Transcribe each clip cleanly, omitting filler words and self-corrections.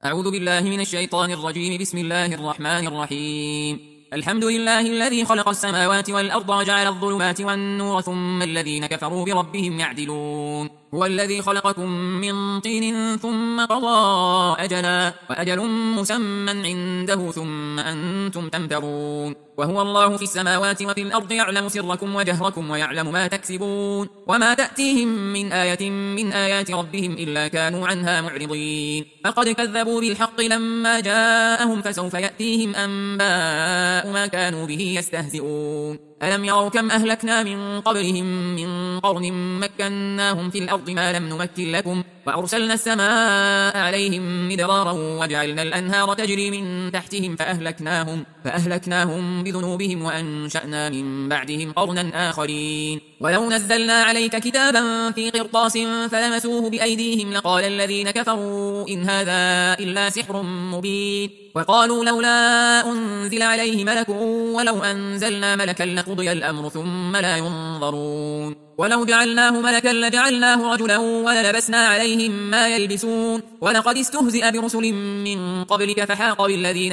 أعوذ بالله من الشيطان الرجيم. بسم الله الرحمن الرحيم. الحمد لله الذي خلق السماوات والأرض وجعل الظلمات والنور ثم الذين كفروا بربهم يعدلون. هو الذي خلقكم من طين ثم قضى أجلا وأجل مسمى عنده ثم أنتم تمترون. وهو الله في السماوات وفي الأرض يعلم سركم وجهركم ويعلم ما تكسبون وما تأتيهم من آية من آيات ربهم إلا كانوا عنها معرضين. فقد كذبوا بالحق لما جاءهم فسوف يأتيهم أنباء ما كانوا به يستهزئون. ألم يروا كم أهلكنا من قبلهم من قرن مكناهم في الأرض ما لم نمكن لكم وأرسلنا السماء عليهم مدرارا وجعلنا الأنهار تجري من تحتهم فأهلكناهم بذنوبهم وأنشأنا من بعدهم قرنا آخرين. ولو نزلنا عليك كتابا في قرطاس فلمسوه بأيديهم لقال الذين كفروا إن هذا إلا سحر مبين. وقالوا لولا أنزل عليه ملك ولو أنزلنا ملكا لقضي الأمر ثم لا ينظرون. ولو جعلناه ملكا لجعلناه رجلا وللبسنا عليهم ما يلبسون. ولقد استهزئ برسل من قبلك فحاق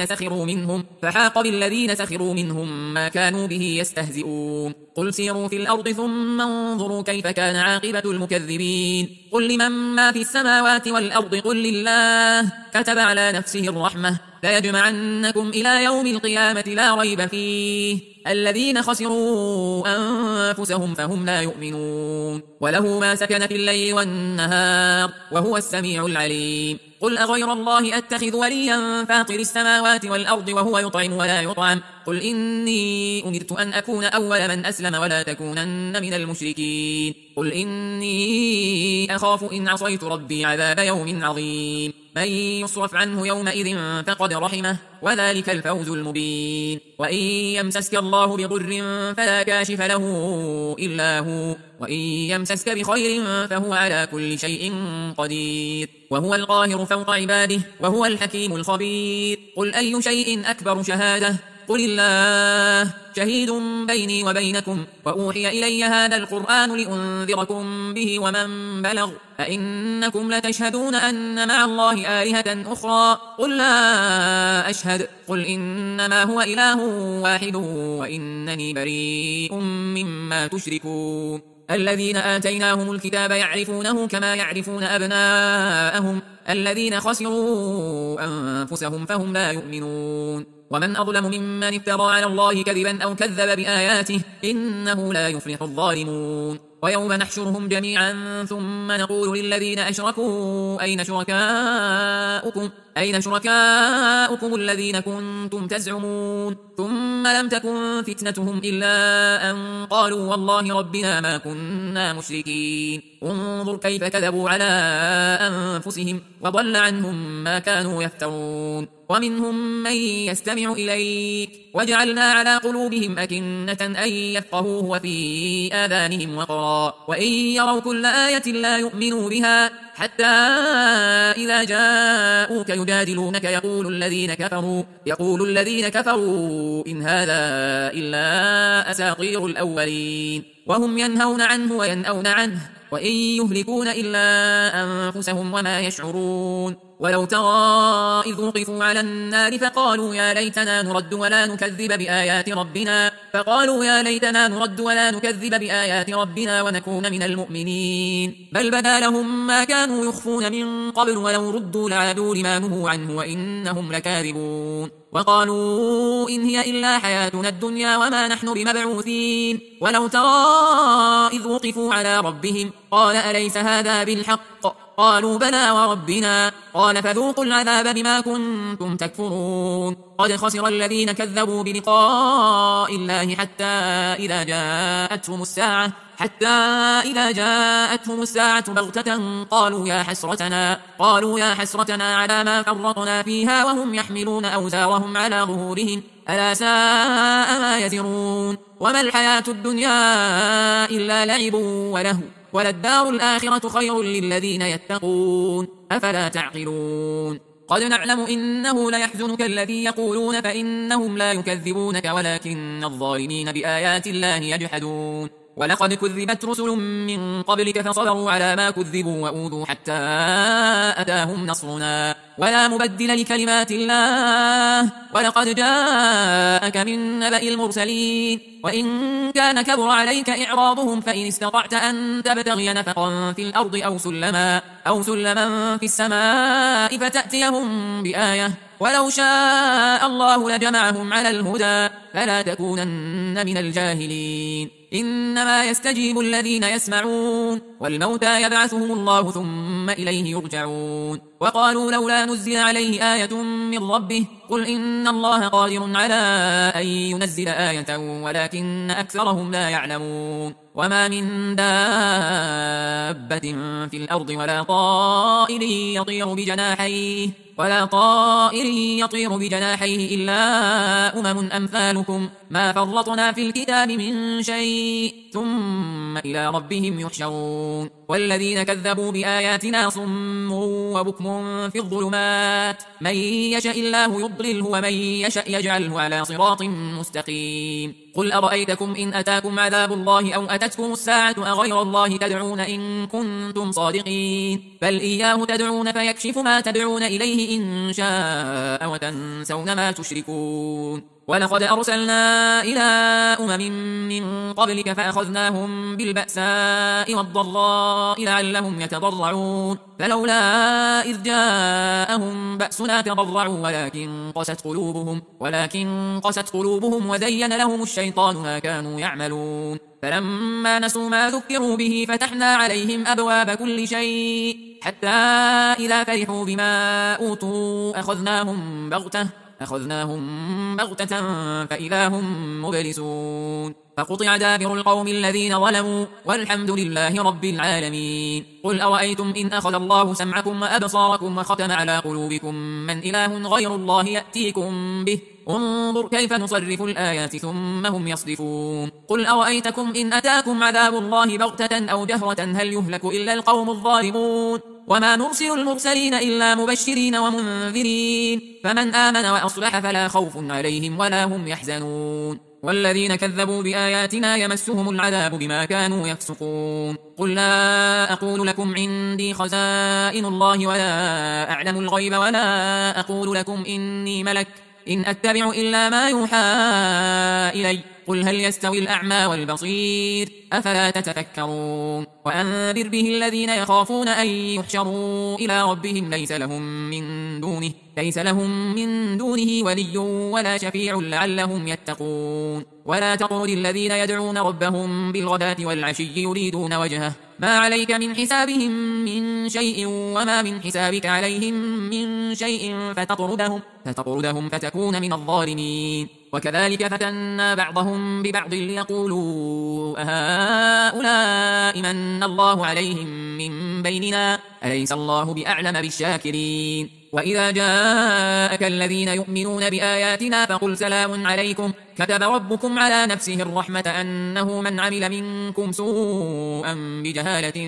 بالذين سخروا منهم ما كانوا به يستهزئون. قل سيروا في الأرض ثم انظروا كيف كان عاقبة المكذبين. قل لمن ما في السماوات والأرض قل لله كتب على نفسه الرحمة ليجمعنكم إلى يوم القيامة لا ريب فيه الذين خسروا أنفسهم فهم لا يؤمنون. وله ما سكن في الليل والنهار وهو السميع العليم. قل أغير الله أتخذ وليا فاطر السماوات والأرض وهو يطعم ولا يطعم قل إني أمرت أن أكون أول من أسلم ولا تكونن من المشركين. قل إني أخاف إن عصيت ربي عذاب يوم عظيم. من يصرف عنه يومئذ فقد رحمه وذلك الفوز المبين. وإن يمسسك الله بضر فلا كاشف له إلا هو وإن يمسسك بخير فهو على كل شيء قدير وهو القاهر فوق عباده وهو الحكيم الخبير. قل أي شيء أكبر شهادة قل الله شهيد بيني وبينكم وأوحي إلي هذا القرآن لأنذركم به ومن بلغ أئنكم لتشهدون أن مع الله آلهة أخرى قل لا أشهد قل إنما هو إله واحد وإنني بريء مما تشركون. الذين آتيناهم الكتاب يعرفونه كما يعرفون أبناءهم الذين خسروا أنفسهم فهم لا يؤمنون. ومن أظلم ممن افترى على الله كذبا أو كذب بآياته إنه لا يفلح الظالمون. ويوم نحشرهم جميعا ثم نقول للذين أشركوا أين شركاؤكم الذين كنتم تزعمون ثم لم تكن فتنتهم إلا أن قالوا والله ربنا ما كنا مشركين. انظر كيف كذبوا على أنفسهم وضل عنهم ما كانوا يفترون. ومنهم من يستمع إليك وجعلنا على قلوبهم أكنة أن يفقهوه وفي آذانهم وقرا وإن يروا كل آية لا يؤمنوا بها حتى إذا جاءوك يجادلونك يقول الذين كفروا إن هذا إلا أساطير الأولين وهم ينهون عنه وينأون عنه وإن يهلكون إلا أنفسهم وما يشعرون. ولو ترى إذ وقفوا على النار فقالوا يا ليتنا نرد ولا نكذب بآيات ربنا ونكون من المؤمنين بل بدا لهم ما كانوا يخفون من قبل ولو ردوا لعادوا لما نهوا عنه وإنهم لكاذبون. وقالوا إن هي إلا حياتنا الدنيا وما نحن بمبعوثين. ولو ترى إذ وقفوا على ربهم قال أليس هذا بالحق قالوا بلى وربنا قال فذوقوا العذاب بما كنتم تكفرون. قد خسر الذين كذبوا بلقاء الله حتى إذا جاءتهم الساعة بغتة قالوا يا حسرتنا على ما فرطنا فيها وهم يحملون أوزارهم على ظهورهم ألا ساء ما يزرون. وما الحياة الدنيا إلا لعب ولهو وللدار الآخرة خير للذين يتقون أفلا تعقلون. قد نعلم إنه ليحزنك الذي يقولون فإنهم لا يكذبونك ولكن الظالمين بآيات الله يجحدون. ولقد كذبت رسل من قبلك فصبروا على ما كذبوا وأوذوا حتى أتاهم نصرنا ولا مبدل لكلمات الله ولقد جاءك من نبأ المرسلين وإن كان كبر عليك إعراضهم فإن استطعت أن تبتغي نفقا في الأرض أو سلما في السماء فتأتيهم بآية ولو شاء الله لجمعهم على الهدى فلا تكونن من الجاهلين إنما يستجيب الذين يسمعون والموتى يبعثهم الله ثم إليه يرجعون وقالوا لولا نزل عليه آية من ربه قل إن الله قادر على أن ينزل آية ولكن أكثرهم لا يعلمون وما من دابة في الأرض ولا طائر يطير بجناحيه إلا أمثالكم ما فرطنا في الكتاب من شيء ثم إلى ربهم يحشرون والذين كذبوا بآياتنا صم وبكم في الظلمات من يشاء الله يضلله ومن يشاء يجعله على صراط مستقيم قل أرأيتكم إن أتاكم عذاب الله أو أتتكم الساعة أغير الله تدعون إن كنتم صادقين بل إياه تدعون فيكشف ما تدعون إليه إن شاء وتنسون ما تشركون ولقد أرسلنا إلى من قبلك فأخذناهم بالبأساء والضراء لعلهم يتضرعون فلولا إذ جاءهم بأسنا تضرعوا ولكن قست قلوبهم وزين لهم الشيطان ما كانوا يعملون فلما نسوا ما ذكروا به فتحنا عليهم أبواب كل شيء حتى إذا فرحوا بما أوتوا أخذناهم بغتة فإذا هم مبلسون فقطع دابر القوم الذين ظلموا والحمد لله رب العالمين قل أرأيتم إن أخذ الله سمعكم وأبصاركم وختم على قلوبكم من إله غير الله يأتيكم به انظر كيف نصرف الآيات ثم هم يصدفون قل أرأيتكم إن أتاكم عذاب الله بغتة أو جهرة هل يهلك إلا القوم الظالمون وما نرسل المرسلين إلا مبشرين ومنذرين فمن آمن وأصلح فلا خوف عليهم ولا هم يحزنون والذين كذبوا بآياتنا يمسهم العذاب بما كانوا يفسقون قل لا أقول لكم عندي خزائن الله ولا أعلم الغيب ولا أقول لكم إني ملك إن أتبع إلا ما يوحى إلي قل هل يستوي الأعمى والبصير أفلا تتفكرون وأنذر به الذين يخافون أن يحشروا إلى ربهم ليس لهم من دونه ولي ولا شفيع لعلهم يتقون ولا تطرد الذين يدعون ربهم بالغداة والعشي يريدون وجهه ما عليك من حسابهم من شيء وما من حسابك عليهم من شيء فتطردهم فتكون من الظالمين وكذلك فتنا بعضهم ببعض ليقولوا أهؤلاء من الله عليهم من بيننا أليس الله بأعلم بالشاكرين وإذا جاءك الذين يؤمنون بآياتنا فقل سلام عليكم كتب ربكم على نفسه الرحمة أنه من عمل منكم سوءا بجهالة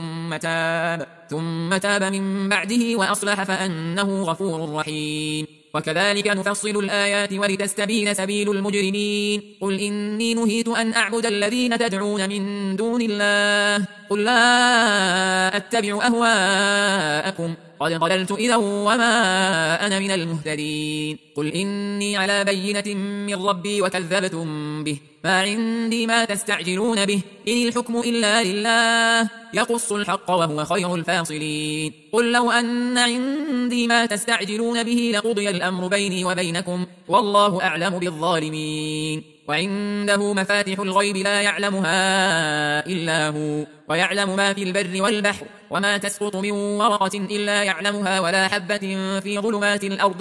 ثم تاب من بعده وأصلح فأنه غفور رحيم وكذلك نفصل الآيات ولتستبين سبيل المجرمين قل إني نهيت أن أعبد الذين تدعون من دون الله قل لا أتبع أهواءكم قد ضللت إذا وما أنا من المهتدين قل إني على بينة من ربي وكذبتم به ما عندي ما تستعجلون به إن الحكم إلا لله يقص الحق وهو خير الفاصلين قل لو أن عندي ما تستعجلون به لقضي الأمر بيني وبينكم والله أعلم بالظالمين وعنده مفاتح الغيب لا يعلمها إلا هو ويعلم ما في البر والبحر وما تسقط من ورقة إلا يعلمها ولا حبة في ظلمات الأرض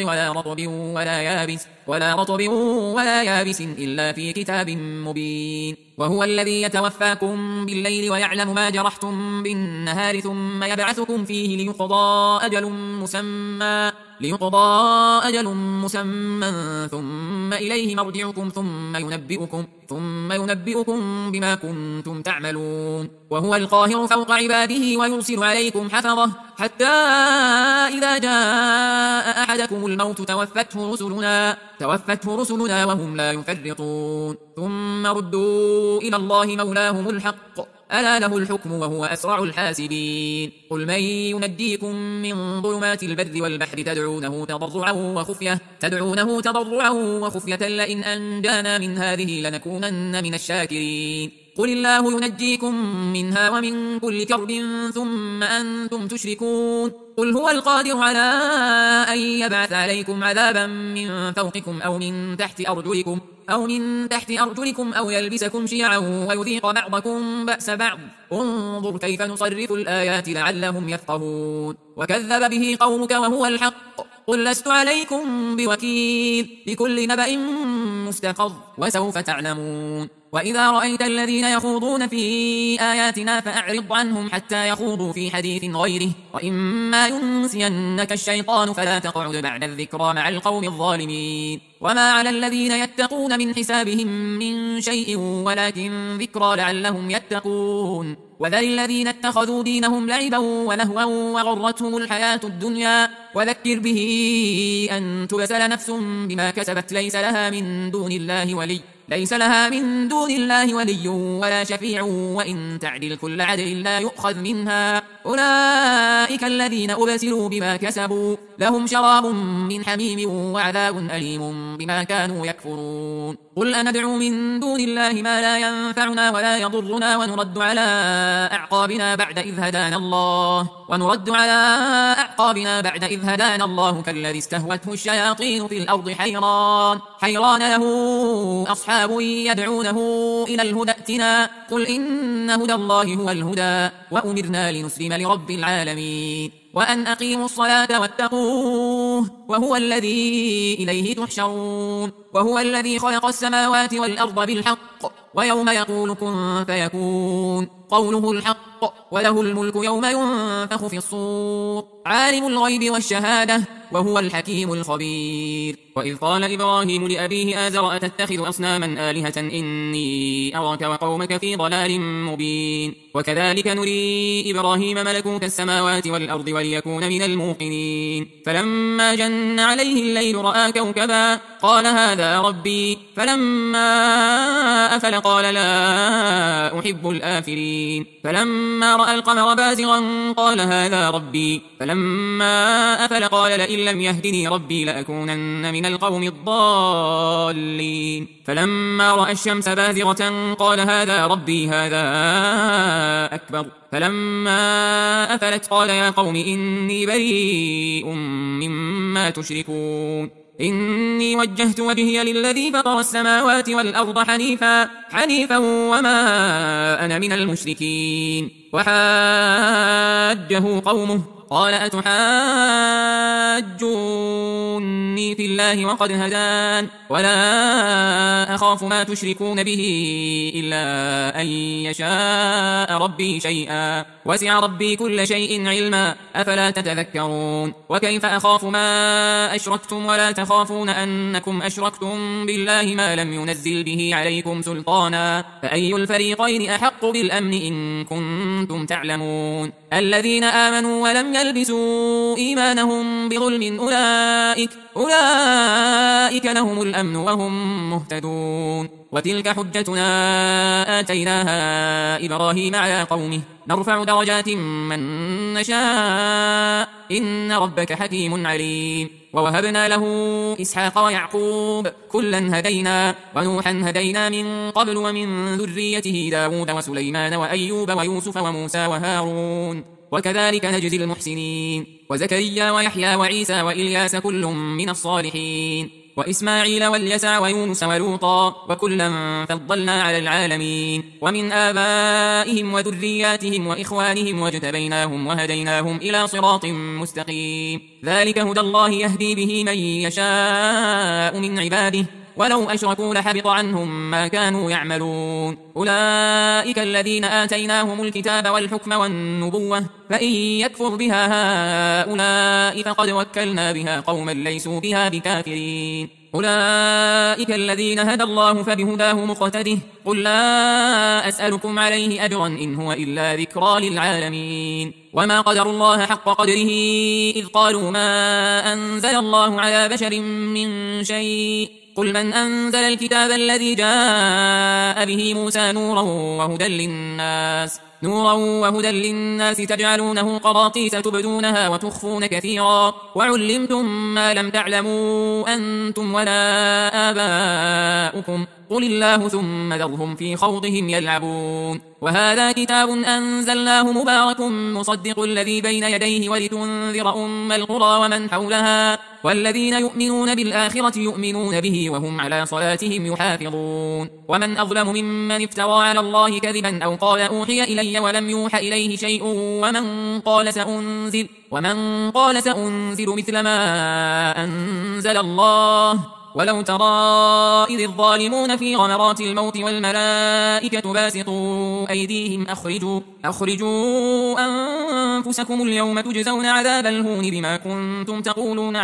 ولا رطب ولا يابس إلا في كتاب مبين وهو الذي يتوفاكم بالليل ويعلم ما جرحتم بالنهار ثم يبعثكم فيه ليقضى أجل مسمى ثم إليه مرجعكم ثم ينبئكم بما كنتم تعملون وهو القاهر فوق عباده ويرسل عليكم حفظه حتى إذا جاء أحدكم الموت توفته رسلنا وهم لا يفرطون ثم ردوا إلى الله مولاهم الحق ألا له الحكم وهو أسرع الحاسبين قل من ينجيكم من ظلمات البر والبحر تدعونه تضرعا وخفية لئن أنجانا من هذه لنكونن من الشاكرين قل الله ينجيكم منها ومن كل كرب ثم أنتم تشركون قل هو القادر على أن يبعث عليكم عذابا من فوقكم أو من تحت أرجلكم أو يلبسكم شيعا ويذيق بعضكم بأس بعض انظر كيف نصرف الآيات لعلهم يفقهون وكذب به قومك وهو الحق قل لست عليكم بوكيل لكل نبأ مستقر وسوف تعلمون وإذا رأيت الذين يخوضون في آياتنا فأعرض عنهم حتى يخوضوا في حديث غيره وإما ينسينك الشيطان فلا تقعد بعد الذكرى مع القوم الظالمين وما على الذين يتقون من حسابهم من شيء ولكن ذكرى لعلهم يتقون وذل الذين اتخذوا دينهم لعبا ولهوا وغرتهم الحياة الدنيا وذكر به أن تبسل نفس بما كسبت ليس لها من دون الله ولي ولا شفيع وإن تعدل كل عدل لا يؤخذ منها أولئك الذين أبسلوا بما كسبوا لهم شراب من حميم وعذاب أليم بما كانوا يكفرون قل أندعو من دون الله ما لا ينفعنا ولا يضرنا ونرد على أعقابنا بعد إذ هدانا الله كالذي استهوته الشياطين في الأرض حيران له أصحاب يدعونه إلى الهدى ائتنا قل إن هدى الله هو الهدى وأمرنا لنسلم لرب العالمين وأن أقيموا الصلاة واتقوه وهو الذي إليه تحشرون وهو الذي خلق السماوات والأرض بالحق ويوم يقول كن فيكون قوله الحق وله الملك يوم ينفخ في الصور عالم الغيب والشهادة وهو الحكيم الخبير وإذ قال إبراهيم لأبيه آزر أتتخذ أصناما آلهة إني أراك وقومك في ضلال مبين وكذلك نري إبراهيم ملكوت السماوات والأرض وليكون من الموقنين فلما جن عليه الليل رأى كوكبا قال هذا ربي فلما أفل قال لا أحب الآفلين فلما رأى القمر بازغا قال هذا ربي فلما أفل قال لئن لم يهدني ربي لأكونن من القوم الضالين فلما رأى الشمس بازغة قال هذا ربي هذا أكبر فلما أفلت قال يا قوم إني بريء مما تشركون إني وجهت وجهي للذي فطر السماوات والأرض حنيفا وما أنا من المشركين وحاجه قومه قال أتحاجوني في الله وقد هدان ولا أخاف ما تشركون به إلا أن يشاء ربي شيئا وسع ربي كل شيء علما أفلا تتذكرون وكيف أخاف ما أشركتم ولا تخافون أنكم أشركتم بالله ما لم ينزل به عليكم سلطانا فأي الفريقين أحق بالأمن إن كنتم تعلمون الذين آمنوا ولم يلبسوا إيمانهم بظلم أولئك لهم الأمن وهم مهتدون وتلك حجتنا آتيناها إبراهيم على قومه نرفع درجات من نشاء إن ربك حكيم عليم ووهبنا له إسحاق ويعقوب كلا هدينا ونوحا هدينا من قبل ومن ذريته داود وسليمان وأيوب ويوسف وموسى وهارون وكذلك نجزي المحسنين وزكريا ويحيى وعيسى وإلياس كل من الصالحين وإسماعيل واليسع ويونس ولوطا وكلا فضلنا على العالمين ومن آبائهم وذرياتهم وإخوانهم واجتبيناهم وهديناهم إلى صراط مستقيم ذلك هدى الله يهدي به من يشاء من عباده ولو أشركوا لحبط عنهم ما كانوا يعملون أولئك الذين آتيناهم الكتاب والحكم والنبوة فإن يكفر بها هؤلاء فقد وكلنا بها قوما ليسوا بها بكافرين أولئك الذين هدى الله فبهداه مقتده قل لا أسألكم عليه أجرا إن هو إلا ذكرى للعالمين وما قدروا الله حق قدره إذ قالوا ما أنزل الله على بشر من شيء قل من أنزل الكتاب الذي جاء به موسى نورا وهدى للناس تجعلونه قراطيس تبدونها وتخفون كثيرا وعلمتم ما لم تعلموا أنتم ولا آباؤكم قل الله ثم ذرهم في خوضهم يلعبون وهذا كتاب أنزلناه مبارك مصدق الذي بين يديه ولتنذر أم القرى ومن حولها والذين يؤمنون بالآخرة يؤمنون به وهم على صلاتهم يحافظون ومن أظلم ممن افترى على الله كذبا أو قال أوحي إلي ولم يوحى إليه شيء ومن قال سأنزل مثل ما أنزل الله ولو ترى إذ الظالمون في غمرات الموت والملائكة باسطوا أيديهم أخرجوا أنفسكم اليوم تجزون عذاب الهون بما كنتم تقولون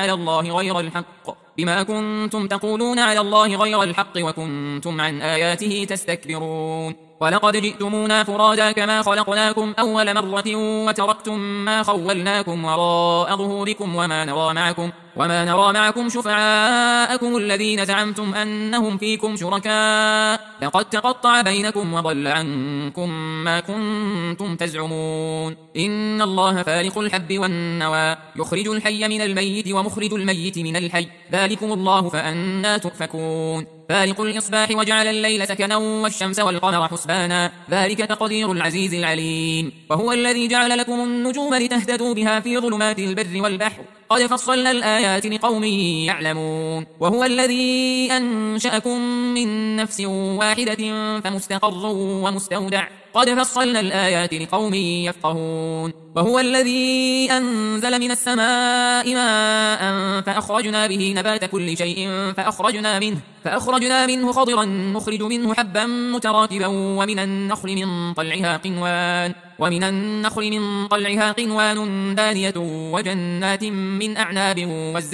على الله غير الحق وكنتم عن آياته تستكبرون ولقد جئتمونا فرادا كما خلقناكم أول مرة وتركتم ما خولناكم وراء ظهوركم وما نرى معكم شفعاءكم الذين زعمتم أنهم فيكم شركاء لقد تقطع بينكم وضل عنكم ما كنتم تزعمون إن الله فالق الحب والنوى يخرج الحي من الميت ومخرج الميت من الحي ذلكم الله فأنى تؤفكون فالق الإصباح وجعل الليل سكنا والشمس والقمر حسبانا ذلك تقدير العزيز العليم وهو الذي جعل لكم النجوم لتهتدوا بها في ظلمات البر والبحر قد فصلنا الآيات لقوم يعلمون وهو الذي أنشأكم من نفس واحدة فمستقر ومستودع قد فصلنا الآيات لقوم يفقهون وهو الذي أنزل من السماء ماء فأخرجنا به نبات كل شيء فأخرجنا منه خضرا نخرج منه حبا متراكبا ومن النخل من طلعها قنوان دانية وجنات من أعناب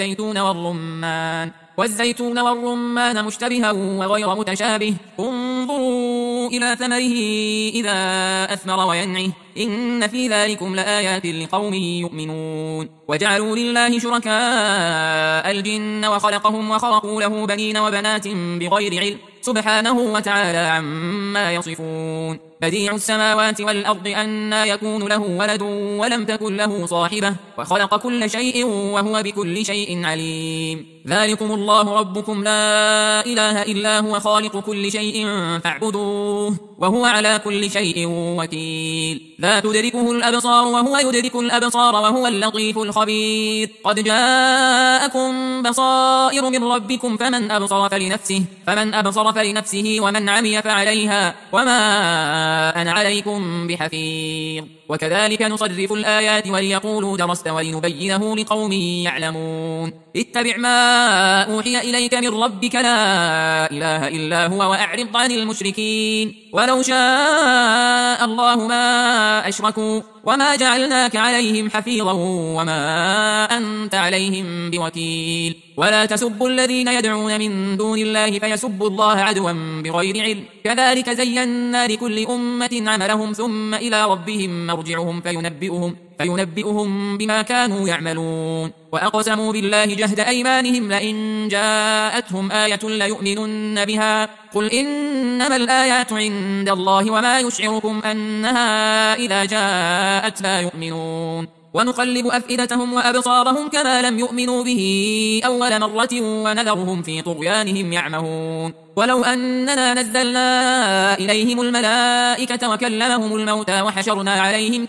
والزيتون والرمان مشتبها وغير متشابه انظروا إلى ثمره إذا أثمر وينعه إن في ذلكم لآيات لقوم يؤمنون وجعلوا لله شركاء الجن وخلقهم وخرقوا له بنين وبنات بغير علم سبحانه وتعالى عما يصفون بديع السماوات والأرض أنى يكون له ولد ولم تكن له صاحبة وخلق كل شيء وهو بكل شيء عليم ذلكم الله ربكم لا إله إلا هو خالق كل شيء فاعبدوه وهو على كل شيء وكيل لا تدركه الأبصار وهو يدرك الأبصار وهو اللطيف الخبير قد جاءكم بصائر من ربكم فمن أبصر فلنفسه ومن عمي فعليها وما أنا عليكم بحفيظ وكذلك نصرف الآيات وليقولوا درست ولنبينه لقوم يعلمون اتبع ما أوحي إليك من ربك لا إله إلا هو وأعرض عن المشركين ولو شاء الله ما أشركوا وما جعلناك عليهم حفيظا وما أنت عليهم بوكيل ولا تسبوا الذين يدعون من دون الله فيسبوا الله عدوا بغير علم كذلك زينا لكل أمة عملهم ثم إلى ربهم مرجعهم فينبئهم بما كانوا يعملون وأقسموا بالله جهد أيمانهم لئن جاءتهم آية ليؤمنن بها قل إنما الآيات عند الله وما يشعركم أنها إذا جاءت لا يؤمنون ونقلب أفئدتهم وأبصارهم كما لم يؤمنوا به أول مرة ونذرهم في طغيانهم يعمهون ولو أننا نزلنا إليهم الملائكة وكلمهم الموتى وحشرنا عليهم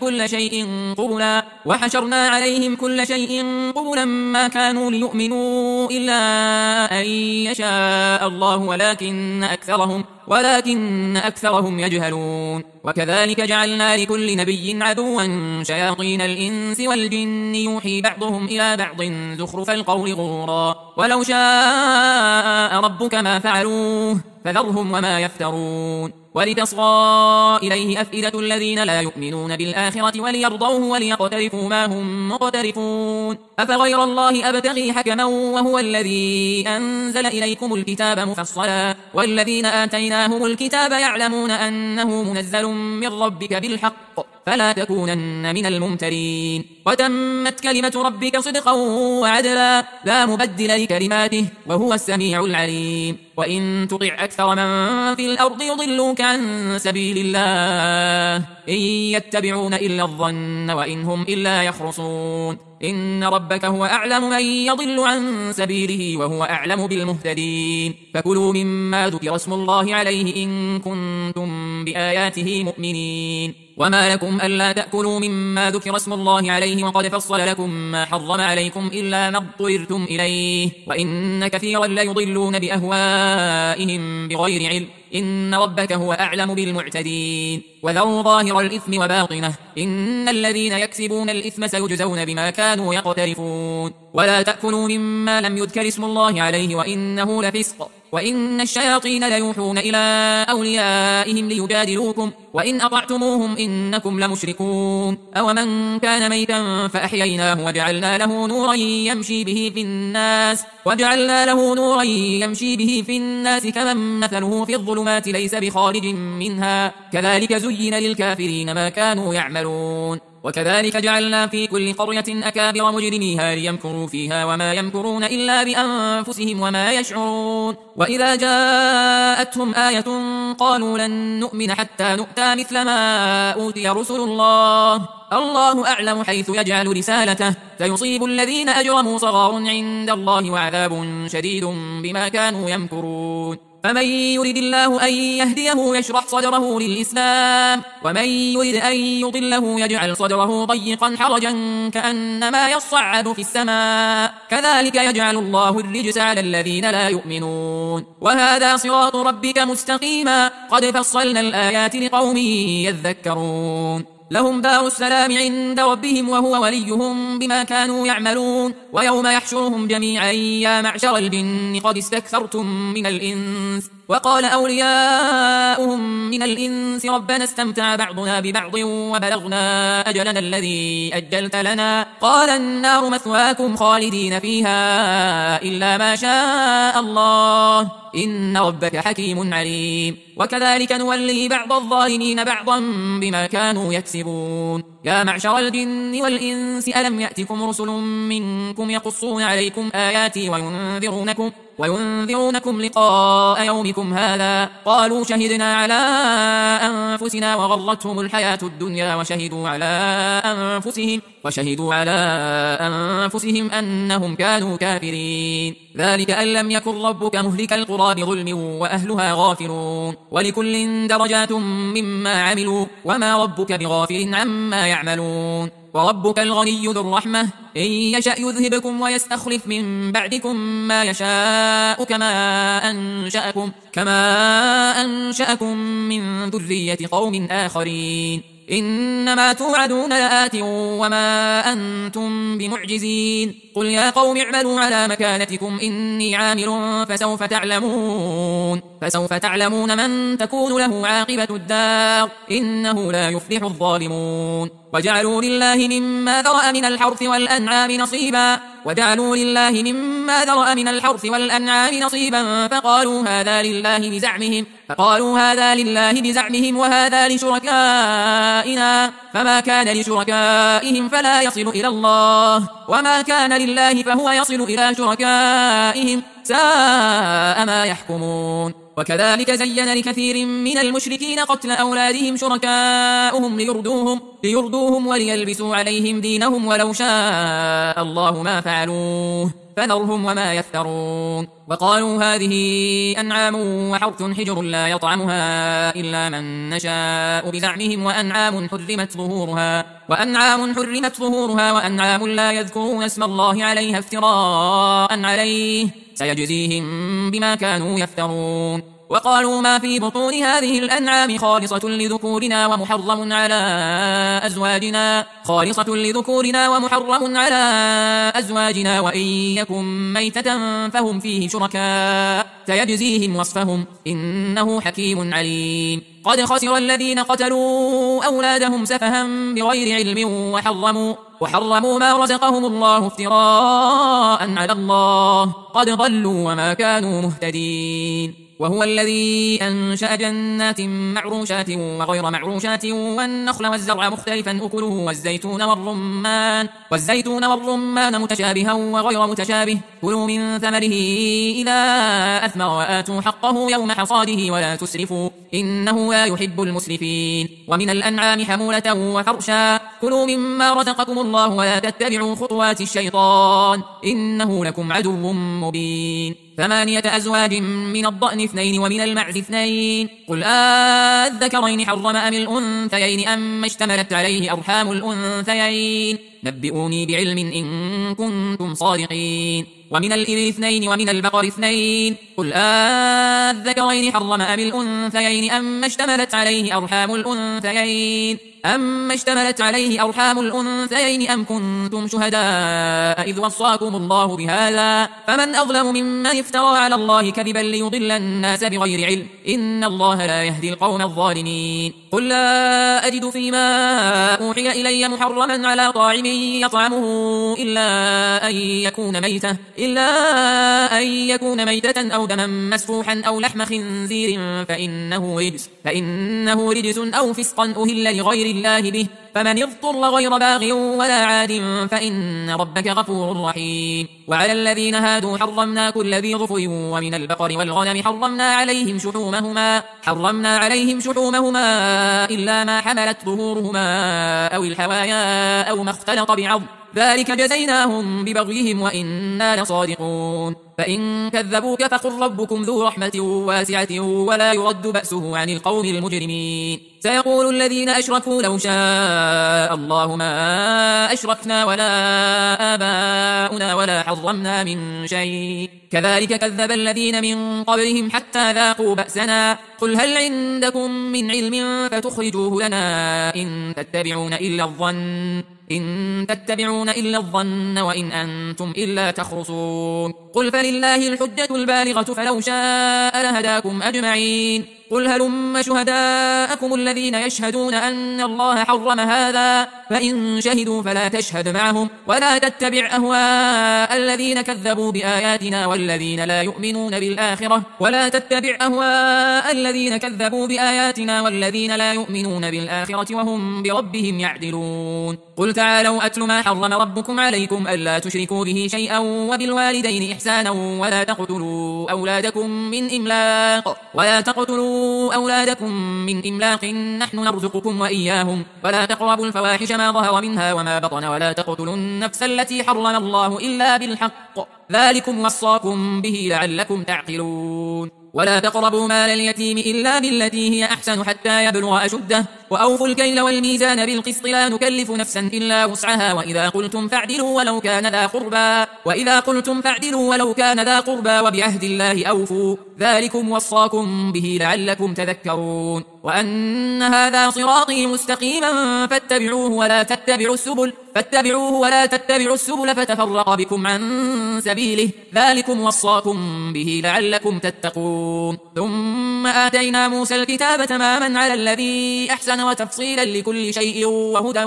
كل شيء قبلا ما كانوا ليؤمنوا إلا أن يشاء الله ولكن أكثرهم يجهلون وكذلك جعلنا لكل نبي عدوا شياطين الإنس والجن يوحي بعضهم إلى بعض زخرف القول غرورا ولو شاء ربك ما فعلوه فذرهم وما يفترون ولتصغى إليه أفئدة الذين لا يؤمنون بالآخرة وليرضوه وليقترفوا ما هم مقترفون أفغير الله أبتغي حكما وهو الذي أنزل إليكم الكتاب مفصلا والذين آتيناهم الكتاب يعلمون أنه منزل من ربك بالحق فلا تكونن من الممترين وتمت كلمة ربك صدقا وعدلا لا مبدل لكلماته وهو السميع العليم وإن تطع أكثر من في الأرض يضلوك عن سبيل الله إن يتبعون إلا الظن وإن هم إلا يخرصون إن ربك هو أعلم من يضل عن سبيله وهو أعلم بالمهتدين فكلوا مما ذكر اسم الله عليه إن كنتم بآياته مؤمنين وما لكم ألا تأكلوا مما ذكر اسم الله عليه وقد فصل لكم ما حرم عليكم إلا ما اضطررتم إليه وإن كثيرا ليضلون بأهوائهم بغير علم إن ربك هو أعلم بالمعتدين وذروا ظاهر الإثم وباطنه إن الذين يكسبون الإثم سيجزون بما كانوا يقترفون ولا تأكلوا مما لم يذكر اسم الله عليه وإنه لفسق وإن الشياطين ليوحون إلى أوليائهم ليجادلوكم وإن أطعتموهم إنكم لمشركون أومن كان ميتا فأحييناه وجعلنا له نورا يمشي به في الناس كمن مثله في الظلمات ليس بخارج منها كذلك زين للكافرين ما كانوا يعملون وكذلك جعلنا في كل قرية أكابر مجرميها ليمكروا فيها وما يمكرون إلا بأنفسهم وما يشعرون وإذا جاءتهم آية قالوا لن نؤمن حتى نؤتى مثل ما أوتي رسل الله أعلم حيث يجعل رسالته سيصيب الذين أجرموا صغار عند الله وعذاب شديد بما كانوا يمكرون فمن يرد الله أن يهديه يشرح صدره للإسلام ومن يرد أن يضله يجعل صدره ضيقا حرجا كأنما يصعد في السماء كذلك يجعل الله الرجس على الذين لا يؤمنون وهذا صراط ربك مستقيما قد فصلنا الآيات لقوم يذكرون لهم دار السلام عند ربهم وهو وليهم بما كانوا يعملون ويوم يحشرهم جميعا يا معشر الجن قد استكثرتم من الإنس وقال أولياؤهم من الإنس ربنا استمتع بعضنا ببعض وبلغنا أجلنا الذي أجلت لنا قال النار مثواكم خالدين فيها إلا ما شاء الله إن ربك حكيم عليم وكذلك نولي بعض الظالمين بعضا بما كانوا يكسبون يا معشر الجن والإنس ألم يأتكم رسل منكم يقصون عليكم آياتي وينذرونكم لقاء يومكم هذا قالوا شهدنا على أنفسنا وغرتهم الحياة الدنيا وشهدوا على أنفسهم أنهم كانوا كافرين ذلك أن لم يكن ربك مهلك القرى بظلم وأهلها غافلون ولكل درجات مما عملوا وما ربك بغافل عما يعملون وربك الغني ذو الرحمة إن يشأ يذهبكم ويستخلف من بعدكم ما يشاء كما أنشأكم من ذرية قوم آخرين إنما توعدون لآت وما أنتم بمعجزين قل يا قوم اعملوا على مكانتكم إني عامل فسوف تعلمون من تكون له عاقبة الدار إنه لا يفلح الظالمون وجعلوا لله مما ذرأ من الحرث والأنعام نصيبا فقالوا هذا لله بزعمهم وهذا لشركائنا فما كان لشركائهم فلا يصل إلى الله وما كان لله فهو يصل إلى شركائهم ساء ما يحكمون وكذلك زين لكثير من المشركين قتل أولادهم شركاؤهم ليردوهم وليلبسوا عليهم دينهم ولو شاء الله ما فعلوه فذرهم وما يفترون وقالوا هذه أنعام وحرث حجر لا يطعمها إلا من نشاء بزعمهم وأنعام حرمت ظهورها وأنعام لا يذكرون اسم الله عليها افتراء عليه سيجزيهم بما كانوا يفترون وقالوا ما في بطون هذه الأنعام خالصة لذكورنا ومحرم على أزواجنا وإن يكن ميتة فهم فيه شركاء سيجزيهم وصفهم إنه حكيم عليم. قد خسر الذين قتلوا أولادهم سفها بغير علم وحرموا ما رزقهم الله افتراء على الله قد ضلوا وما كانوا مهتدين. وهو الذي أنشأ جنات معروشات وغير معروشات والنخل والزرع مختلفا أكله والزيتون والرمان متشابها وغير متشابه كلوا من ثمره إذا أثمر وآتوا حقه يوم حصاده ولا تسرفوا إنه لا يحب المسرفين. ومن الأنعام حمولة وفرشا كلوا مما رزقكم الله ولا تتبعوا خطوات الشيطان إنه لكم عدو مبين. 8 أزواج من الضأن 2 ومن المعز 2 قل الذكرين حرم أم الأنثيين أم اشتملت عليه أرحام الأنثيين نبئوني بعلم إن كنتم صادقين. ومن الإبل 2 ومن البقر 2 قل الذكرين حرم أم الأنثيين أم اشتملت عليه أرحام الأنثيين أم كنتم شهداء إذ وصاكم الله بهذا فمن أظلم ممن افترى على الله كذبا ليضل الناس بغير علم إن الله لا يهدي القوم الظالمين. قل لا أجد فيما أوحي إلي محرما على طاعم يطعمه إلا أن يكون ميتة أو دما مسفوحا أو لحم خنزير فإنه رجس أو فسقا أهل لغير الله به فمن اضطر غير باغ ولا عاد فإن ربك غفور رحيم. وعلى الذين هادوا حرمنا كل ذي ظفر ومن البقر والغنم حرمنا عليهم شحومهما إلا ما حملت ظهورهما أو الحوايا أو ما اختلط بعظم ذلك جزيناهم ببغيهم وإنا لصادقون. فإن كذبوك فقل ربكم ذو رحمة واسعة ولا يرد بأسه عن القوم المجرمين. سيقول الذين أشركوا لو شاء الله ما أشركنا ولا آباؤنا ولا حرمنا من شيء كذلك كذب الذين من قبلهم حتى ذاقوا بأسنا قل هل عندكم من علم فتخرجوه لنا إن تتبعون إلا الظن وإن أنتم إلا تخرصون. قل فلله الحجة البالغة فلو شاء لهداكم أجمعين. قل هلم شهداءكم الذين يشهدون أن الله حرم هذا فإن شهدوا فلا تشهد معهم ولا تتبع أهواء الذين كذبوا بآياتنا والذين لا يؤمنون بالآخرة وهم بربهم يعدلون. قل تعالوا أتل ما حرم ربكم عليكم ألا تشركوا به شيئا وبالوالدين إحسانا ولا تقتلوا أولادكم من إملاق نحن نرزقكم وإياهم ولا تقربوا الفواحش ما ظهر منها وما بطن ولا تقتلوا النفس التي حرم الله إلا بالحق ذلكم وصاكم به لعلكم تعقلون. ولا تقربوا مال اليتيم إلا بالتي هي أحسن حتى يبلغ أشده وأوفوا الكيل والميزان بالقسط لا نكلف نفسا إلا وسعها وإذا قلتم فاعدلوا ولو كان ذا قربى وبعهد الله أوفوا ذلكم وصاكم به لعلكم تذكرون. وأن هذا صراطي مستقيما فاتبعوه ولا تتبعوا السبل فتفرق بكم عن سبيله ذلكم وصاكم به لعلكم تتقون. ثم آتينا موسى الكتاب تماما على الذي أحسن وتفصيلا لكل شيء وهدى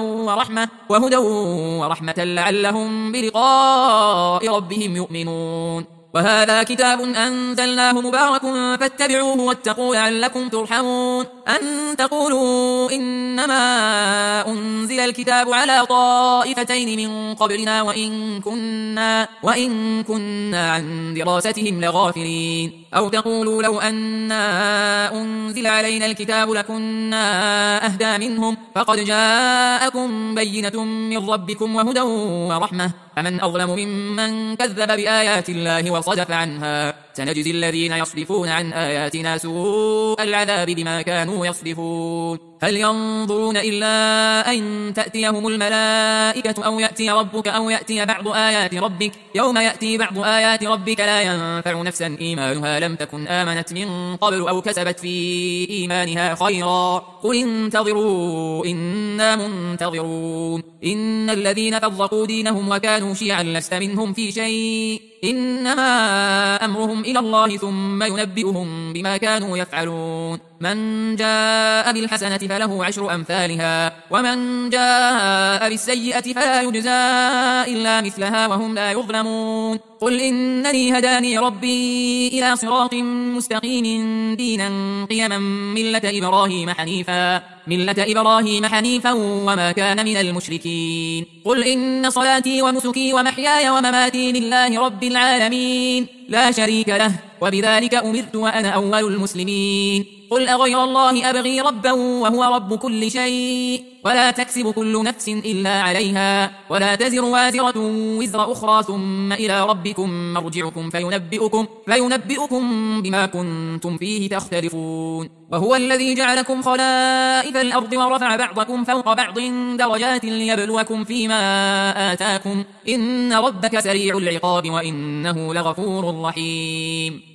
ورحمة لعلهم بلقاء ربهم يؤمنون. وهذا كتاب أنزلناه مبارك فاتبعوه واتقوا لعلكم ترحمون. أن تقولوا إنما أنزل الكتاب على طائفتين من قبلنا وإن كنا عن دراستهم لغافلين أو تقولوا لو أنا أنزل علينا الكتاب لكنا أهدى منهم فقد جاءكم بينة من ربكم وهدى ورحمة فمن أظلم ممن كذب بآيات الله وصدف عنها سنجزي الذين يصدفون عن آياتنا سوء العذاب بما كانوا يصدفون هل ينظرون إلا أن تأتيهم الملائكة أو يأتي ربك أو يأتي بعض آيات ربك يوم يأتي بعض آيات ربك لا ينفع نفسا إيمانها لم تكن آمنت من قبل أو كسبت في إيمانها خيرا قل انتظروا إنا منتظرون إن الذين فرقوا دينهم وكانوا شيعا لست منهم في شيء إنما أمرهم إلى الله ثم ينبئهم بما كانوا يفعلون من جاء بالحسنة فله 10 أمثالها ومن جاء بالسيئة فلا يجزى إلا مثلها وهم لا يظلمون قل إنني هداني ربي إلى صراط مستقيم دينا قيما ملة إبراهيم حنيفا وما كان من المشركين قل إن صلاتي ونسكي ومحياي ومماتي لله رب العالمين لا شريك له وبذلك أمرت وأنا أول المسلمين قل أغير الله أبغي ربا وهو رب كل شيء ولا تكسب كل نفس إلا عليها ولا تزر وازرة وزر أخرى ثم إلى ربكم مرجعكم فينبئكم بما كنتم فيه تختلفون وهو الذي جعلكم خلائف الأرض ورفع بعضكم فوق بعض درجات ليبلوكم فيما آتاكم إن ربك سريع العقاب وإنه لغفور رحيم